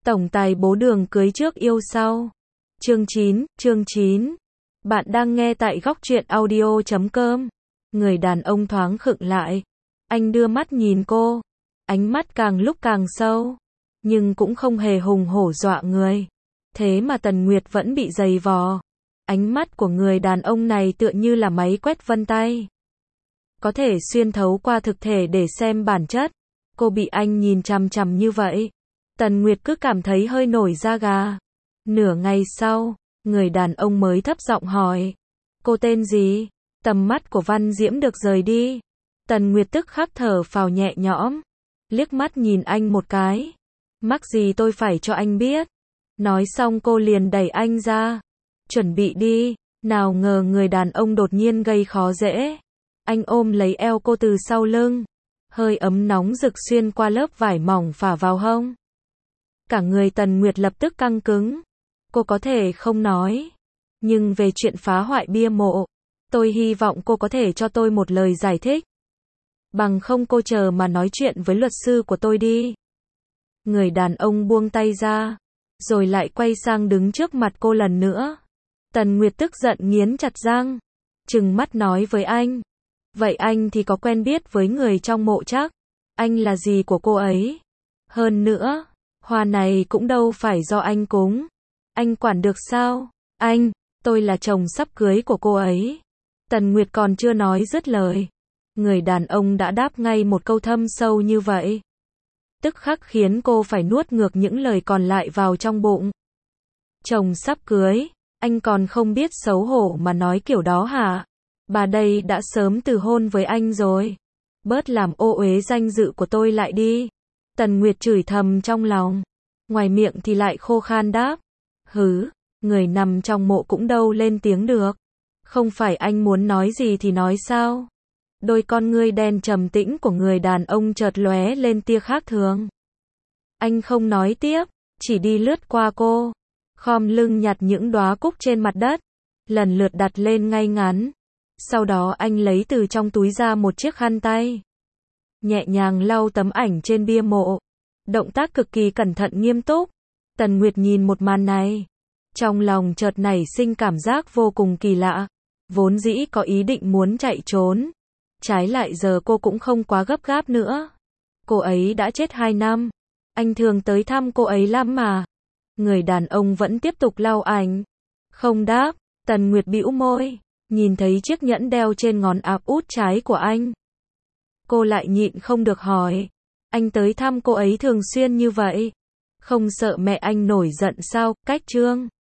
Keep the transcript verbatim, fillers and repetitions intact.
Tổng tài bố Đường cưới trước yêu sau. Chương chín, chương chín. Bạn đang nghe tại góc truyện audio chấm com. Người đàn ông thoáng khựng lại. Anh đưa mắt nhìn cô. Ánh mắt càng lúc càng sâu. Nhưng cũng không hề hùng hổ dọa người. Thế mà Tần Nguyệt vẫn bị giày vò. Ánh mắt của người đàn ông này tựa như là máy quét vân tay. Có thể xuyên thấu qua thực thể để xem bản chất. Cô bị anh nhìn chằm chằm như vậy. Tần Nguyệt cứ cảm thấy hơi nổi da gà. Nửa ngày sau, người đàn ông mới thấp giọng hỏi. Cô tên gì? Tầm mắt của Văn Diễm được rời đi. Tần Nguyệt tức khắc thở phào nhẹ nhõm. Liếc mắt nhìn anh một cái. Mắc gì tôi phải cho anh biết. Nói xong cô liền đẩy anh ra. Chuẩn bị đi. Nào ngờ người đàn ông đột nhiên gây khó dễ. Anh ôm lấy eo cô từ sau lưng. Hơi ấm nóng rực xuyên qua lớp vải mỏng phả vào hông. Cả người Tần Nguyệt lập tức căng cứng. Cô có thể không nói. Nhưng về chuyện phá hoại bia mộ, tôi hy vọng cô có thể cho tôi một lời giải thích. Bằng không cô chờ mà nói chuyện với luật sư của tôi đi. Người đàn ông buông tay ra. Rồi lại quay sang đứng trước mặt cô lần nữa. Tần Nguyệt tức giận nghiến chặt răng. Trừng mắt nói với anh. Vậy anh thì có quen biết với người trong mộ chắc? Anh là gì của cô ấy? Hơn nữa, hoa này cũng đâu phải do anh cúng. Anh quản được sao? Anh, tôi là chồng sắp cưới của cô ấy. Tần Nguyệt còn chưa nói dứt lời. Người đàn ông đã đáp ngay một câu thâm sâu như vậy. Tức khắc khiến cô phải nuốt ngược những lời còn lại vào trong bụng. Chồng sắp cưới, anh còn không biết xấu hổ mà nói kiểu đó hả? Bà đây đã sớm từ hôn với anh rồi. Bớt làm ô uế danh dự của tôi lại đi. Tần Nguyệt chửi thầm trong lòng. Ngoài miệng thì lại khô khan đáp. Hứ, người nằm trong mộ cũng đâu lên tiếng được. Không phải anh muốn nói gì thì nói sao? Đôi con ngươi đen trầm tĩnh của người đàn ông chợt lóe lên tia khác thường. Anh không nói tiếp, chỉ đi lướt qua cô. Khom lưng nhặt những đóa cúc trên mặt đất. Lần lượt đặt lên ngay ngắn. Sau đó anh lấy từ trong túi ra một chiếc khăn tay. Nhẹ nhàng lau tấm ảnh trên bia mộ. Động tác cực kỳ cẩn thận nghiêm túc. Tần Nguyệt nhìn một màn này. Trong lòng chợt nảy sinh cảm giác vô cùng kỳ lạ. Vốn dĩ có ý định muốn chạy trốn. Trái lại giờ cô cũng không quá gấp gáp nữa. Cô ấy đã chết hai năm. Anh thường tới thăm cô ấy lắm mà. Người đàn ông vẫn tiếp tục lau ảnh. Không đáp. Tần Nguyệt bĩu môi. Nhìn thấy chiếc nhẫn đeo trên ngón áp út trái của anh. Cô lại nhịn không được hỏi. Anh tới thăm cô ấy thường xuyên như vậy. Không sợ mẹ anh nổi giận sao? Cách Trương